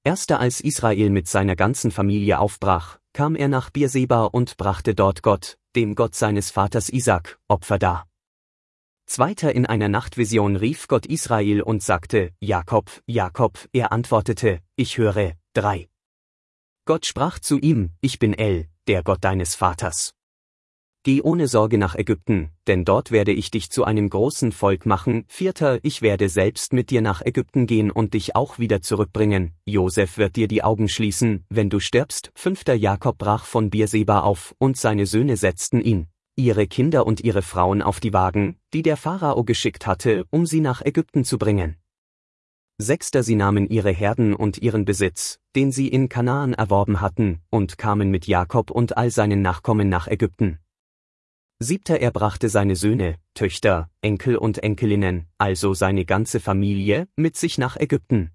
Erster als Israel mit seiner ganzen Familie aufbrach, kam er nach Beerseba und brachte dort Gott, dem Gott seines Vaters Isaak, Opfer dar. Zweiter in einer Nachtvision rief Gott Israel und sagte, Jakob, Jakob, er antwortete, ich höre. 3. Gott sprach zu ihm, ich bin El, der Gott deines Vaters. Geh ohne Sorge nach Ägypten, denn dort werde ich dich zu einem großen Volk machen. 4. Ich werde selbst mit dir nach Ägypten gehen und dich auch wieder zurückbringen. Josef wird dir die Augen schließen, wenn du stirbst. 5. Jakob brach von Beerseba auf, und seine Söhne setzten ihn, ihre Kinder und ihre Frauen auf die Wagen, die der Pharao geschickt hatte, um sie nach Ägypten zu bringen. 6. Sie nahmen ihre Herden und ihren Besitz, den sie in Kanaan erworben hatten, und kamen mit Jakob und all seinen Nachkommen nach Ägypten. 7. Er brachte seine Söhne, Töchter, Enkel und Enkelinnen, also seine ganze Familie, mit sich nach Ägypten.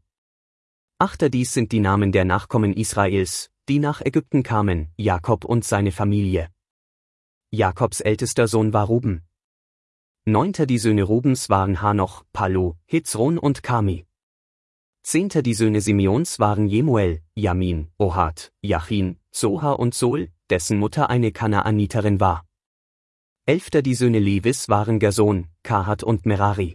8. Dies sind die Namen der Nachkommen Israels, die nach Ägypten kamen, Jakob und seine Familie. Jakobs ältester Sohn war Ruben. 9. Die Söhne Rubens waren Hanoch, Palu, Hezron und Karmi. 10. Die Söhne Simeons waren Jemuel, Jamin, Ohat, Jachin, Soha und Sol, dessen Mutter eine Kanaaniterin war. 11. Die Söhne Levis waren Gerson, Kahat und Merari.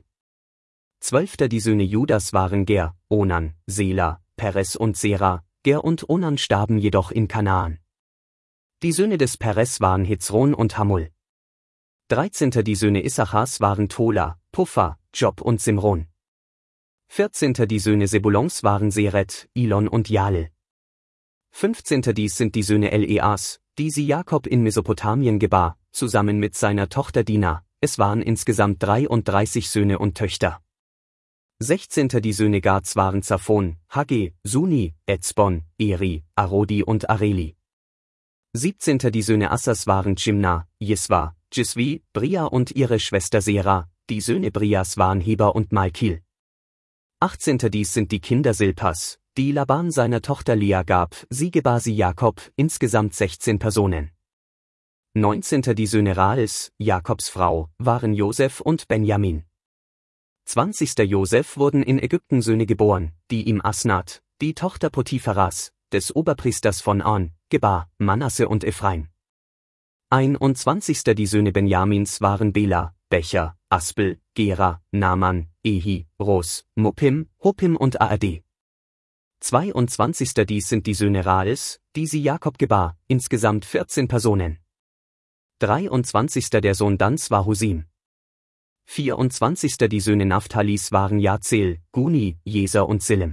12. Die Söhne Judas waren Ger, Onan, Sela, Peres und Sera. Ger und Onan starben jedoch in Kanaan. Die Söhne des Peres waren Hezron und Hamul. 13. Die Söhne Issachars waren Tola, Puffa, Job und Simron. 14. Die Söhne Sebulons waren Seret, Ilon und Jalel. 15. Dies sind die Söhne Eleas, die sie Jakob in Mesopotamien gebar, zusammen mit seiner Tochter Dina. Es waren insgesamt 33 Söhne und Töchter. 16. Die Söhne Gads waren Zaphon, Hagge, Suni, Etzbon, Eri, Arodi und Areli. 17. Die Söhne Assas waren Jimna, Jiswa, Jiswi, Bria und ihre Schwester Sera. Die Söhne Brias waren Heber und Malkil. 18. Dies sind die Kinder Silpas, die Laban seiner Tochter Lea gab, sie gebar sie Jakob, insgesamt 16 Personen. 19. Die Söhne Raels, Jakobs Frau, waren Josef und Benjamin. 20. Josef wurden in Ägypten Söhne geboren, die ihm Asnath, die Tochter Potipharas, des Oberpriesters von On, gebar, Manasse und Ephraim. 21. Die Söhne Benjamins waren Bela, Becher, Aspel, Gera, Naaman, Ehi, Ros, Muppim, Huppim und Aad. 22. Dies sind die Söhne Raels, die sie Jakob gebar, insgesamt 14 Personen. 23. Der Sohn Dans war Husim. 24. Die Söhne Naphtalis waren Jazel, Guni, Jeser und Silem.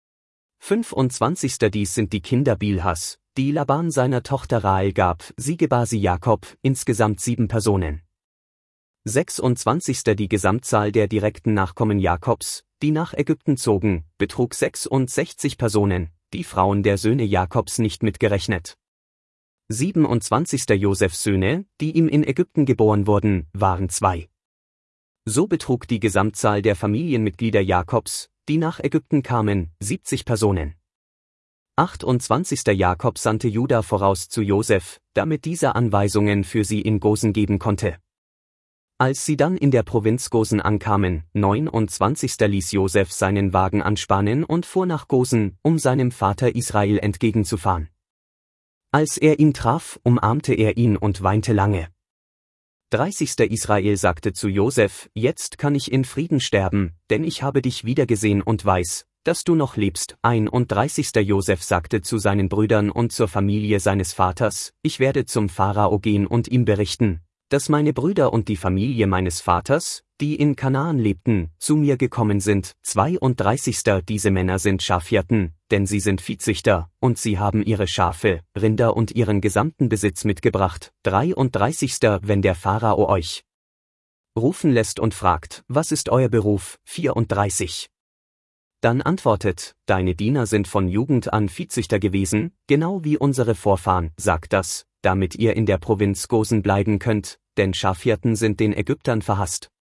25. Dies sind die Kinder Bilhas, die Laban seiner Tochter Rahel gab, sie gebar sie Jakob, insgesamt 7 Personen. 26. Die Gesamtzahl der direkten Nachkommen Jakobs, die nach Ägypten zogen, betrug 66 Personen, die Frauen der Söhne Jakobs nicht mitgerechnet. 27. Josefs Söhne, die ihm in Ägypten geboren wurden, waren 2. So betrug die Gesamtzahl der Familienmitglieder Jakobs, die nach Ägypten kamen, 70 Personen. 28. Jakob sandte Juda voraus zu Josef, damit dieser Anweisungen für sie in Gosen geben konnte. Als sie dann in der Provinz Gosen ankamen, 29. ließ Josef seinen Wagen anspannen und fuhr nach Gosen, um seinem Vater Israel entgegenzufahren. Als er ihn traf, umarmte er ihn und weinte lange. 30. Israel sagte zu Josef, jetzt kann ich in Frieden sterben, denn ich habe dich wiedergesehen und weiß, dass du noch lebst. 31. Josef sagte zu seinen Brüdern und zur Familie seines Vaters, ich werde zum Pharao gehen und ihm berichten, dass meine Brüder und die Familie meines Vaters, die in Kanaan lebten, zu mir gekommen sind. 32. Diese Männer sind Schafhirten, denn sie sind Viehzüchter, und sie haben ihre Schafe, Rinder und ihren gesamten Besitz mitgebracht. 33. Wenn der Pharao euch rufen lässt und fragt, was ist euer Beruf? 34. Dann antwortet, deine Diener sind von Jugend an Viehzüchter gewesen, genau wie unsere Vorfahren, sagt das, damit ihr in der Provinz Gosen bleiben könnt, denn Schafhirten sind den Ägyptern verhasst.